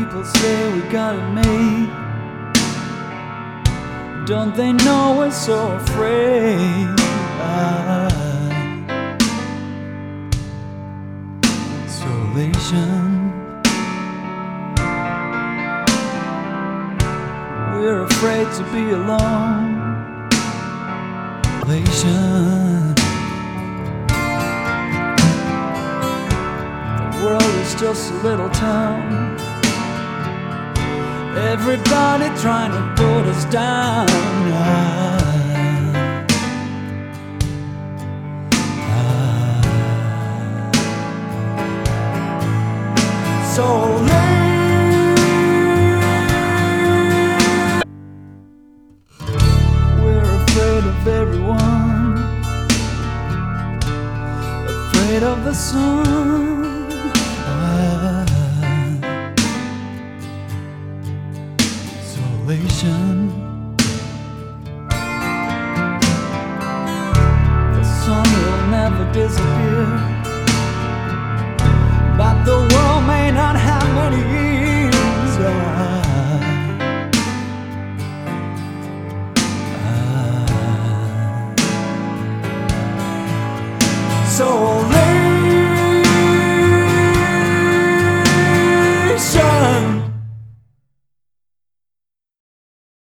People say we got it made. Don't they know we're so afraid? Isolation. We're afraid to be alone. Isolation. The world is just a little town. Everybody trying to put us down. So late. We're afraid of everyone, afraid of the sun. The sun will never disappear, but the world may not have many years. So